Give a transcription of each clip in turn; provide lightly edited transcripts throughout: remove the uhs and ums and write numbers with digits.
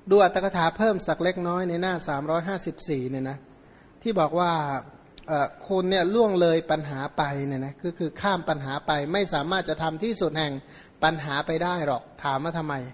ดูอัตถกถาเพิ่มสักเล็กน้อยในหน้า354เนี่ยนะที่บอกว่าคุณเนี่ยล่วงเลยปัญหาไปเนี่ยนะคือข้ามปัญหาไปไม่สามารถจะทำที่สุดแห่งปัญหาไปได้หรอกถามว่าทำไม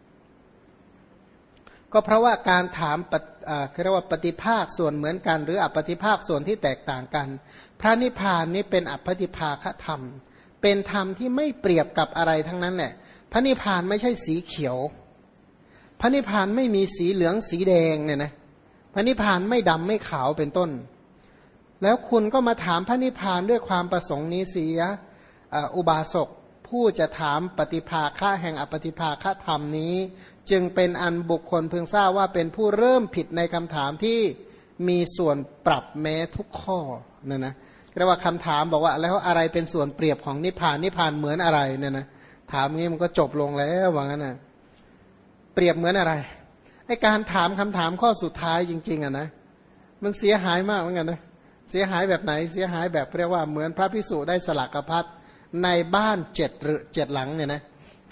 ก็เพราะว่าการถามเรียกว่าปฏิภาคส่วนเหมือนกันหรืออปฏิภาคส่วนที่แตกต่างกันพระนิพพานนี้เป็นอปฏิภาคธรรมเป็นธรรมที่ไม่เปรียบกับอะไรทั้งนั้นแหละพระนิพพานไม่ใช่สีเขียวพระนิพพานไม่มีสีเหลืองสีแดงเนี่ยนะพระนิพพานไม่ดำไม่ขาวเป็นต้นแล้วคุณก็มาถามพระนิพพานด้วยความประสงค์นี้เสียอุบาสกผู้จะถามปฏิภาคแห่งอปฏิภาคธรรมนี้จึงเป็นอันบุคคลพึงทราบว่าเป็นผู้เริ่มผิดในคำถามที่มีส่วนปรับแม้ทุกข้อเนี่ยนะเรียกว่าคำถามบอกว่าแล้วอะไรเป็นส่วนเปรียบของนิพพานนิพพานเหมือนอะไรเนี่ยนะถามงี้มันก็จบลงแล้วว่างั้นนะเปรียบเหมือนอะไรไอการถามคำถามข้อสุดท้ายจริงๆอ่ะนะมันเสียหายมากเหมือนกันนะเสียหายแบบไหนเสียหายแบบเรียกว่าเหมือนพระภิกษุได้สลักพัดในบ้านเจ็ดหลังเนี่ยนะ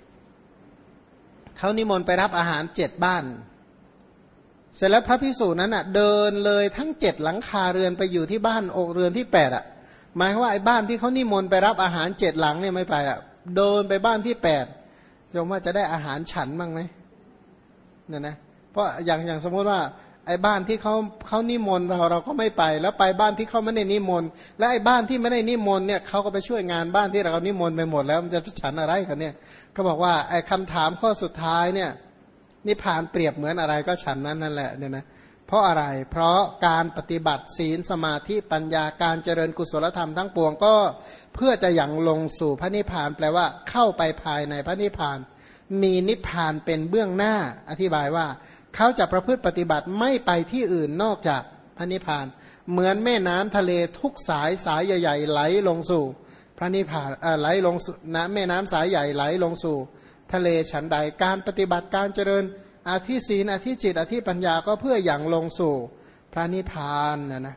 เขานิมนต์ไปรับอาหาร7 บ้านเสร็จแล้วพระภิกษุนั้นอ่ะเดินเลยทั้ง7 หลังคาเรือนไปอยู่ที่บ้านอกเรือนที่8อ่ะหมายว่าไอ้บ้านที่เขานิมนต์ไปรับอาหาร7 หลังเนี่ยไม่ไปอ่ะเดินไปบ้านที่8ยอมว่าจะได้อาหารฉันบ้างไหมเนี่ยนะเพราะอย่างสมมติว่าไอ้บ้านที่เขานิมนต์เราก็ไม่ไปแล้วไปบ้านที่เขาไม่ได้นิมนต์และไอ้บ้านที่ไม่ได้นิมนต์เนี่ยเขาก็ไปช่วยงานบ้านที่เรานิมนต์ไปหมดแล้วมันจะฉันอะไรกันเนี่ยเขาบอกว่าไอ้คำถามข้อสุดท้ายเนี่ยนิพพานเปรียบเหมือนอะไรก็ฉันนั้นนั่นแหละเนี่ยนะเพราะอะไรเพราะการปฏิบัติศีลสมาธิปัญญาการเจริญกุศลธรรมทั้งปวงก็เพื่อจะยังลงสู่พระนิพพานแปลว่าเข้าไปภายในพระนิพพานมีนิพพานเป็นเบื้องหน้าอธิบายว่าเขาจะประพฤติปฏิบัติไม่ไปที่อื่นนอกจากพระนิพพานเหมือนแม่น้ำทะเลทุกสายใหญ่ๆไหลลงสู่พระนิพพานไหลลงนะแม่น้ำสายใหญ่ไหลลงสู่ทะเลฉันใดการปฏิบัติการเจริญอธิศีลอธิจิตอธิปัญญาก็เพื่ออย่างลงสู่พระนิพพานนะ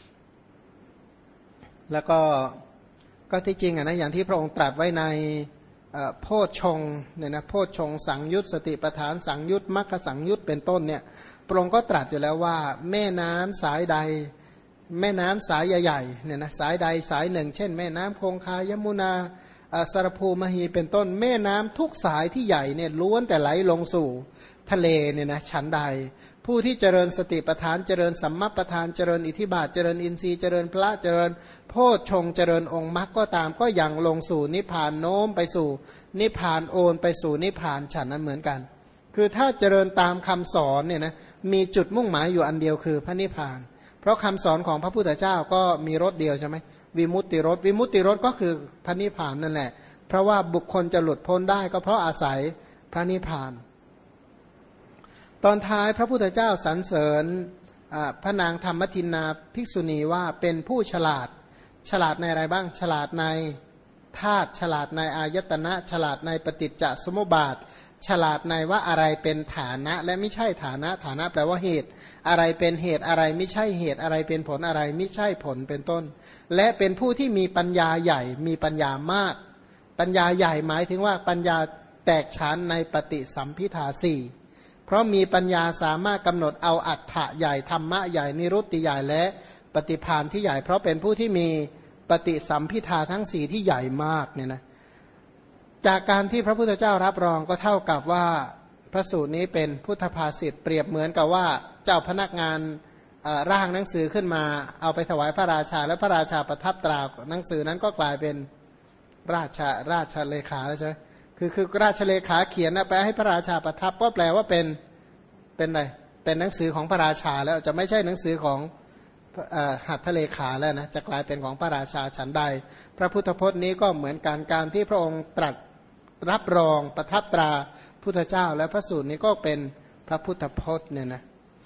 แล้วก็ที่จริงนะอย่างที่พระองค์ตรัสไว้ในโพชฌงค์เนี่ยนะโพชฌงค์สังยุตสติปัฏฐานสังยุตมรรคสังยุตเป็นต้นเนี่ยพระองค์ก็ตรัสอยู่แล้วว่าแม่น้ำสายใดแม่น้ำสายใหญ่ๆเนี่ยนะสายใดสายหนึ่งเช่นแม่น้ำคงคายมุนาสารภูมหีเป็นต้นแม่น้ำทุกสายที่ใหญ่เนี่ยล้วนแต่ไหลลงสู่ทะเลเนี่ยนะฉันใดผู้ที่เจริญสติปัฏฐานเจริญสัมมัปปทานเจริญอิทธิบาทเจริญอินทรีย์เจริญพระเจริญโพชฌงค์เจริญองค์มรรคก็ตามก็ยังลงสู่นิพพานโน้มไปสู่นิพพานโอนไปสู่นิพพานฉันนั้นเหมือนกันคือถ้าเจริญตามคำสอนเนี่ยนะมีจุดมุ่งหมายอยู่อันเดียวคือพระนิพพานเพราะคำสอนของพระพุทธเจ้าก็มีรสเดียวใช่ไหมวิมุตติรสวิมุตติรสก็คือพระนิพพานนั่นแหละเพราะว่าบุคคลจะหลุดพ้นได้ก็เพราะอาศัยพระนิพพานตอนท้ายพระพุทธเจ้าสรรเสริญพระนางธรรมทินนาภิกษุณีว่าเป็นผู้ฉลาดในอะไรบ้างฉลาดในธาตุฉลาดในอายตนะฉลาดในปฏิจจสมุปบาทฉลาดในว่าอะไรเป็นฐานะและไม่ใช่ฐานะฐานะแปลว่าเหตุอะไรเป็นเหตุอะไรไม่ใช่เหตุอะไรเป็นผลอะไรไม่ใช่ผลเป็นต้นและเป็นผู้ที่มีปัญญาใหญ่มีปัญญามากปัญญาใหญ่หมายถึงว่าปัญญาแตกฉานในปฏิสัมภิทาสี่เพราะมีปัญญาสามารถกำหนดเอาอัฏฐะใหญ่ธรรมะใหญ่นิรุตติใหญ่และปฏิภาณที่ใหญ่เพราะเป็นผู้ที่มีปฏิสัมภิทาทั้งสี่ที่ใหญ่มากเนี่ยนะจากการที่พระพุทธเจ้ารับรองก็เท่ากับว่าพระสูตรนี้เป็นพุทธภาษิตเปรียบเหมือนกับว่าเจ้าพนักงานร่างหนังสือขึ้นมาเอาไปถวายพระราชาและพระราชาประทับตราหนังสือนั้นก็กลายเป็นราชเลขาแล้วใช่ไหมคือราชเลขาเขียนนะไปให้พระราชาประทับก็แปลว่าเป็นอะไรเป็นหนังสือของพระราชาแล้วจะไม่ใช่หนังสือของหัตถเลขาแล้วนะจะกลายเป็นของพระราชาฉันใดพระพุทธพจน์นี้ก็เหมือนการที่พระองค์ตรัสรับรองประทับตราพุทธเจ้าและพระสูตรนี้ก็เป็นพระพุทธพจน์เนี่ยนะ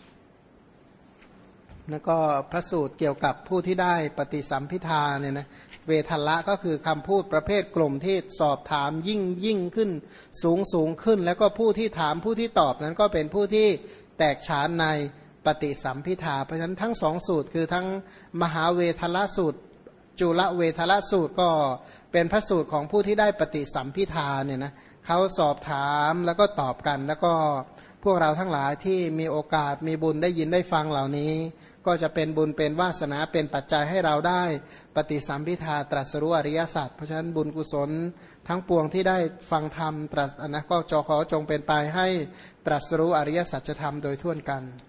แล้วก็พระสูตรเกี่ยวกับผู้ที่ได้ปฏิสัมภิทาเนี่ยนะเวทัลละก็คือคำพูดประเภทกลุ่มที่สอบถามยิ่งขึ้นสูงขึ้นแล้วก็ผู้ที่ถามผู้ที่ตอบนั้นก็เป็นผู้ที่แตกฉานในปฏิสัมภิทาเพราะฉะนั้นทั้งสองสูตรคือทั้งมหาเวทัลละสูตรจุลเวทัลละสูตรก็เป็นพระสูตรของผู้ที่ได้ปฏิสัมภิทาเนี่ยนะเขาสอบถามแล้วก็ตอบกันแล้วก็พวกเราทั้งหลายที่มีโอกาสมีบุญได้ยินได้ฟังเหล่านี้ก็จะเป็นบุญเป็นวาสนาเป็นปัจจัยให้เราได้ปฏิสัมภิทาตรัสรู้อริยสัจเพราะฉะนั้นบุญกุศลทั้งปวงที่ได้ฟังธรรมตรัสนะก็ขอจงเป็นไปให้ตรัสรู้อริยสัจธรรมโดยทั่วกัน